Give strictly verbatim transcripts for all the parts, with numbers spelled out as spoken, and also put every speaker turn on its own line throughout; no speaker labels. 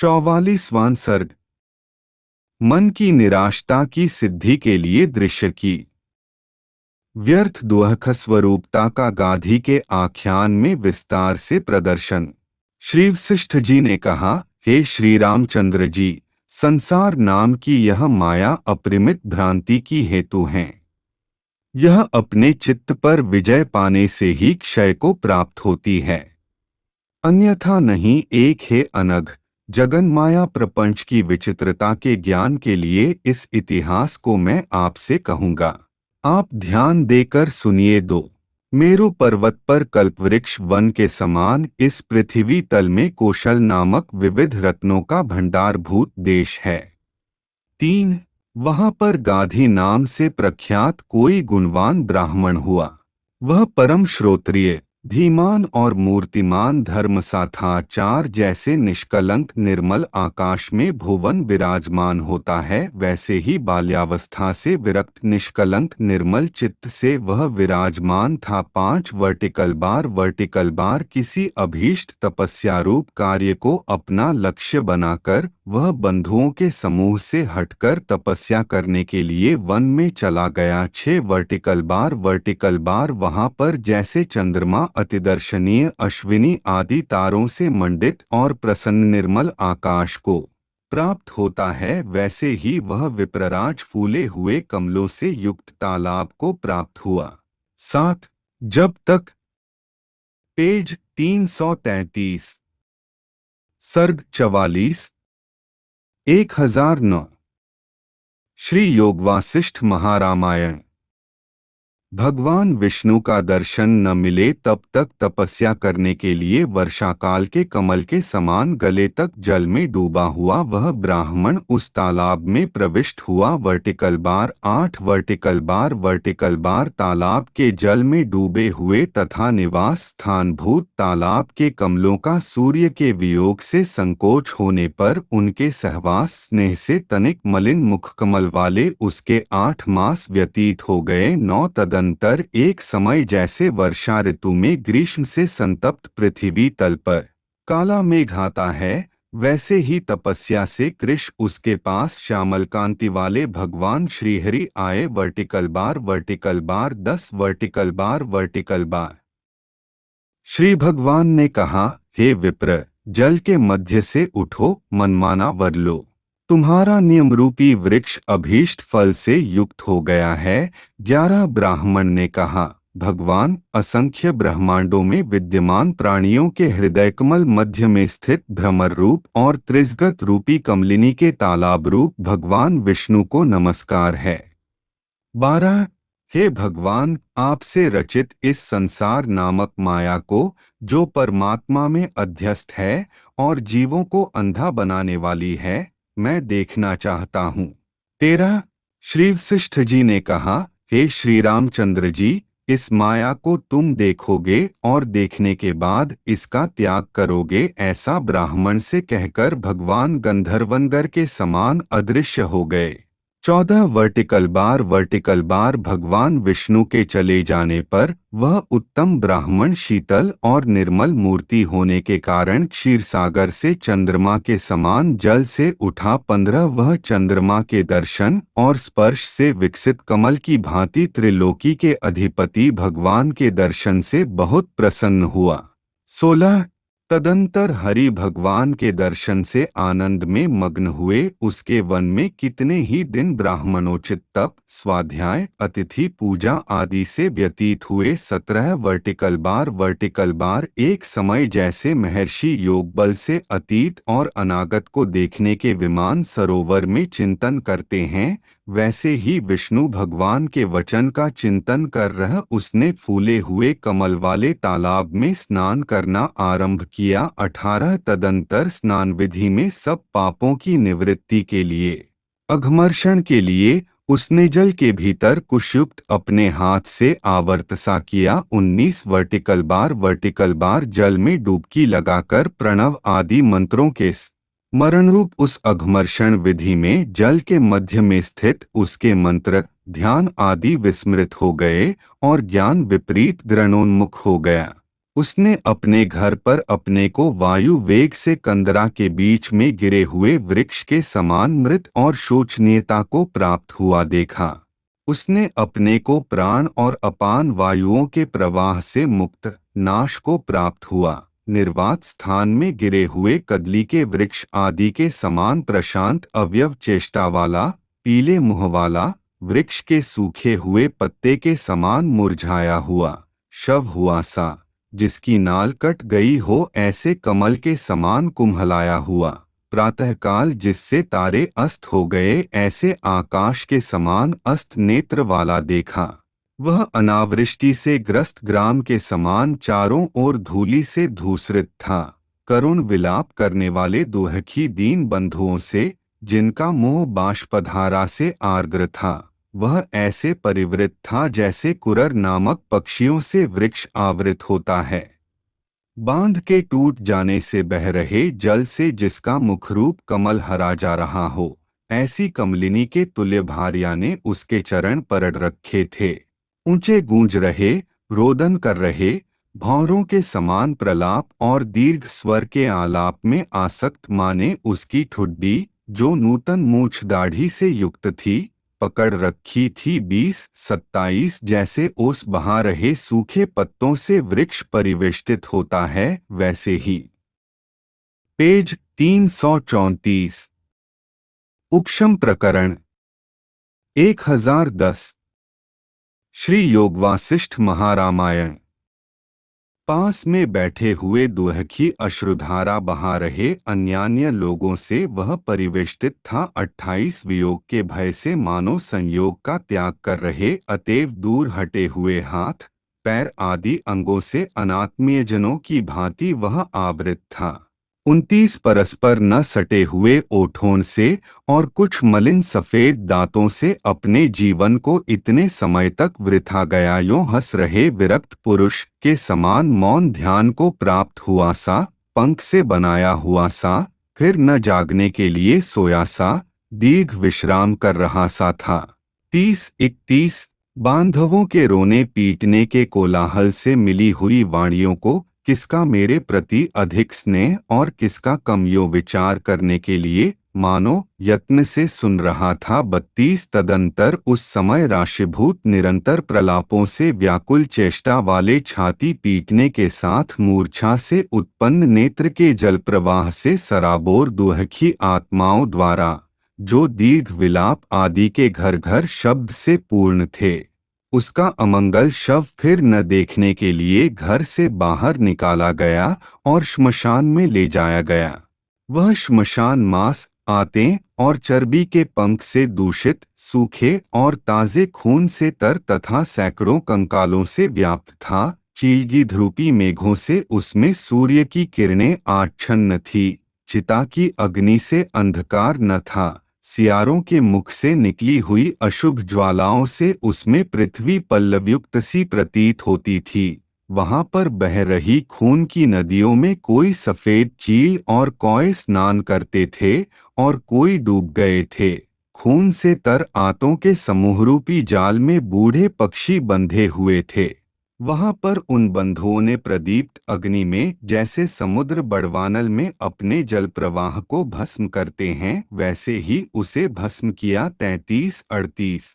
चौवालीसवां सर्ग। मन की निराशता की सिद्धि के लिए दृश्य की व्यर्थ दुहख स्वरूपता का गाधी के आख्यान में विस्तार से प्रदर्शन। श्री वशिष्ठ जी ने कहा, हे श्री रामचंद्र जी, संसार नाम की यह माया अपरिमित भ्रांति की हेतु है। यह अपने चित्त पर विजय पाने से ही क्षय को प्राप्त होती है, अन्यथा नहीं। एक है अनघ जगन माया प्रपंच की विचित्रता के ज्ञान के लिए इस इतिहास को मैं आपसे कहूँगा। आप ध्यान देकर सुनिए। दो मेरु पर्वत पर कल्पवृक्ष वन के समान इस पृथ्वी तल में कौशल नामक विविध रत्नों का भंडारभूत देश है। तीन वहां पर गाधी नाम से प्रख्यात कोई गुणवान ब्राह्मण हुआ। वह परम श्रोत्रिय, धीमान और मूर्तिमान धर्म सा था। चार जैसे निष्कलंक निर्मल आकाश में भुवन विराजमान होता है, वैसे ही बाल्यावस्था से विरक्त निष्कलंक निर्मल चित्त से वह विराजमान था। पांच वर्टिकल बार वर्टिकल बार किसी अभीष्ट तपस्या रूप कार्य को अपना लक्ष्य बनाकर वह बंधुओं के समूह से हटकर तपस्या करने के लिए वन में चला गया। छह वर्टिकल बार वर्टिकल बार वहां पर जैसे चंद्रमा अतिदर्शनीय अश्विनी आदि तारों से मंडित और प्रसन्न निर्मल आकाश को प्राप्त होता है, वैसे ही वह विप्रराज फूले हुए कमलों से युक्त तालाब को प्राप्त हुआ। सात जब तक पेज तीन सौ तैंतीस सर्ग चवालीस एक हजार नौ। श्री योगवासिष्ठ महारामायण। भगवान विष्णु का दर्शन न मिले तब तक तपस्या करने के लिए वर्षाकाल के कमल के समान गले तक जल में डूबा हुआ वह ब्राह्मण उस तालाब में प्रविष्ट हुआ। वर्टिकल बार आठ वर्टिकल बार वर्टिकल बार तालाब के जल में डूबे हुए तथा निवास स्थानभूत तालाब के कमलों का सूर्य के वियोग से संकोच होने पर उनके सहवास स्नेह से तनिक मलिन मुखकमल वाले उसके आठ मास व्यतीत हो गए। नौ तदंतर एक समय जैसे वर्षा ऋतु में ग्रीष्म से संतप्त पृथ्वी तल पर काला मेघ आता है, वैसे ही तपस्या से कृश उसके पास श्यामल कांति वाले भगवान श्रीहरि आए। वर्टिकल बार वर्टिकल बार दस vertical bar vertical bar. Shri Bhagwan ने कहा, हे विप्र, जल के मध्य से उठो, मनमाना वर लो। तुम्हारा नियम रूपी वृक्ष अभीष्ट फल से युक्त हो गया है। ग्यारह ब्राह्मण ने कहा, भगवान, असंख्य ब्रह्मांडों में विद्यमान प्राणियों के हृदय कमल मध्य में स्थित भ्रमर रूप और त्रिजगत रूपी कमलिनी के तालाब रूप भगवान विष्णु को नमस्कार है। बारह हे भगवान, आपसे रचित इस संसार नामक माया को, जो परमात्मा में अध्यस्त है और जीवों को अंधा बनाने वाली है, मैं देखना चाहता हूँ। तेरह श्री वशिष्ठ जी ने कहा, हे श्री रामचंद्र जी, इस माया को तुम देखोगे और देखने के बाद इसका त्याग करोगे, ऐसा ब्राह्मण से कहकर भगवान गंधर्वनगर के समान अदृश्य हो गए। चौदह वर्टिकल बार वर्टिकल बार भगवान विष्णु के चले जाने पर वह उत्तम ब्राह्मण शीतल और निर्मल मूर्ति होने के कारण क्षीरसागर से चंद्रमा के समान जल से उठा। पंद्रह वह चंद्रमा के दर्शन और स्पर्श से विकसित कमल की भांति त्रिलोकी के अधिपति भगवान के दर्शन से बहुत प्रसन्न हुआ। सोलह तदंतर हरि भगवान के दर्शन से आनंद में मग्न हुए। उसके वन में कितने ही दिन ब्राह्मणोचित तप, स्वाध्याय, अतिथि पूजा आदि से व्यतीत हुए। सत्रह वर्टिकल बार वर्टिकल बार एक समय जैसे महर्षि योग बल से अतीत और अनागत को देखने के विमान सरोवर में चिंतन करते हैं, वैसे ही विष्णु भगवान के वचन का चिंतन कर रह उसने फूले हुए कमल वाले तालाब में स्नान करना आरंभ किया। अठारह तदंतर स्नान विधि में सब पापों की निवृत्ति के लिए, अघमर्षण के लिए उसने जल के भीतर कुशयुक्त अपने हाथ से आवर्त सा किया। उन्नीस वर्टिकल बार वर्टिकल बार जल में डुबकी लगाकर प्रणव आदि मंत्रों के मरण रूप उस अघमर्षण विधि में जल के मध्य में स्थित उसके मंत्र, ध्यान आदि विस्मृत हो गए और ज्ञान विपरीत ग्रहणोन्मुख हो गया। उसने अपने घर पर अपने को वायु वेग से कंदरा के बीच में गिरे हुए वृक्ष के समान मृत और शोचनीयता को प्राप्त हुआ देखा। उसने अपने को प्राण और अपान वायुओं के प्रवाह से मुक्त नाश को प्राप्त हुआ निर्वात स्थान में गिरे हुए कदली के वृक्ष आदि के समान प्रशांत अवयव चेष्टा वाला पीले मुँह वाला वृक्ष के सूखे हुए पत्ते के समान मुरझाया हुआ शव हुआ सा, जिसकी नाल कट गई हो ऐसे कमल के समान कुम्हलाया हुआ प्रातःकाल जिससे तारे अस्त हो गए ऐसे आकाश के समान अस्त नेत्र वाला देखा। वह अनावृष्टि से ग्रस्त ग्राम के समान चारों ओर धूलि से धूसरित था, करुण विलाप करने वाले दुहखी दीन बंधुओं से, जिनका मुंह बाष्पधारा से आर्द्र था। वह ऐसे परिवृत था जैसे कुरर नामक पक्षियों से वृक्ष आवृत होता है, बांध के टूट जाने से बह रहे जल से जिसका मुखरूप कमल हरा जा रहा हो, ऐसी कमलिनी के तुल्य भार्या ने उसके चरण पकड़ रखे थे। ऊंचे गूंज रहे, रोदन कर रहे, भौरों के समान प्रलाप और दीर्घ स्वर के आलाप में आसक्त माने उसकी ठुड्डी, जो नूतन मूछ दाढ़ी से युक्त थी, पकड़ रखी थी बीस सत्ताईस जैसे ओस बहा रहे सूखे पत्तों से वृक्ष परिवेष्टित होता है वैसे ही। पेज तीन सौ चौंतीस। उपशम प्रकरण एक हजार दस। श्री योग वासिष्ठ महारामायण। पास में बैठे हुए दुहखी अश्रुधारा बहा रहे अन्यान्य लोगों से वह परिवेष्टित था। अट्ठाईस वियोग के भय से मानो संयोग का त्याग कर रहे अतएव दूर हटे हुए हाथ पैर आदि अंगों से अनात्मीयजनों की भांति वह आवृत था। उनतीस परस्पर न सटे हुए ओठों से और कुछ मलिन सफेद दांतों से अपने जीवन को इतने समय तक वृथा गया यों हंस रहे विरक्त पुरुष के समान मौन ध्यान को प्राप्त हुआ सा, पंख से बनाया हुआ सा, फिर न जागने के लिए सोया सा, दीर्घ विश्राम कर रहा सा था। तीस इकतीस बांधवों के रोने पीटने के कोलाहल से मिली हुई वाणियों को किसका मेरे प्रति अधिक स्नेह और किसका कम यो विचार करने के लिए मानो यत्न से सुन रहा था। बत्तीस तदंतर उस समय राशिभूत निरंतर प्रलापों से व्याकुल चेष्टा वाले छाती पीटने के साथ मूर्छा से उत्पन्न नेत्र के जल प्रवाह से सराबोर दुहखी आत्माओं द्वारा, जो दीर्घ विलाप आदि के घर घर शब्द से पूर्ण थे, उसका अमंगल शव फिर न देखने के लिए घर से बाहर निकाला गया और श्मशान में ले जाया गया। वह श्मशान मांस आते और चर्बी के पंख से दूषित, सूखे और ताजे खून से तर तथा सैकड़ों कंकालों से व्याप्त था। चीलगी ध्रुपी मेघों से उसमें सूर्य की किरणें आच्छन्न थी। चिता की अग्नि से अंधकार न था। सियारों के मुख से निकली हुई अशुभ ज्वालाओं से उसमें पृथ्वी पल्लवयुक्त सी प्रतीत होती थी। वहां पर बह रही खून की नदियों में कोई सफेद चील और कौए स्नान करते थे और कोई डूब गए थे। खून से तर आंतों के समूहरूपी जाल में बूढ़े पक्षी बंधे हुए थे। वहां पर उन बंधुओं ने प्रदीप्त अग्नि में जैसे समुद्र बड़वानल में अपने जल प्रवाह को भस्म करते हैं, वैसे ही उसे भस्म किया। तैंतीस अड़तीस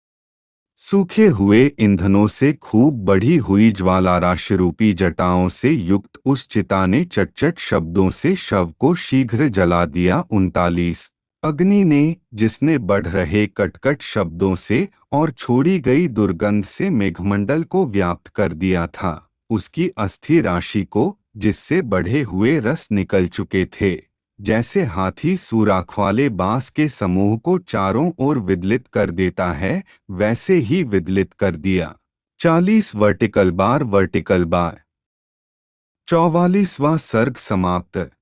सूखे हुए ईंधनों से खूब बढ़ी हुई ज्वाला राशि रूपी जटाओं से युक्त उस चिता ने चटचट शब्दों से शव को शीघ्र जला दिया। उनतालीस अग्नि ने, जिसने बढ़ रहे कटकट शब्दों से और छोड़ी गई दुर्गंध से मेघमंडल को व्याप्त कर दिया था, उसकी अस्थि राशि को, जिससे बढ़े हुए रस निकल चुके थे, जैसे हाथी सुराख वाले बांस के समूह को चारों ओर विदलित कर देता है, वैसे ही विदलित कर दिया। चालीस वर्टिकल बार वर्टिकल बार। चौवालीसवां सर्ग समाप्त।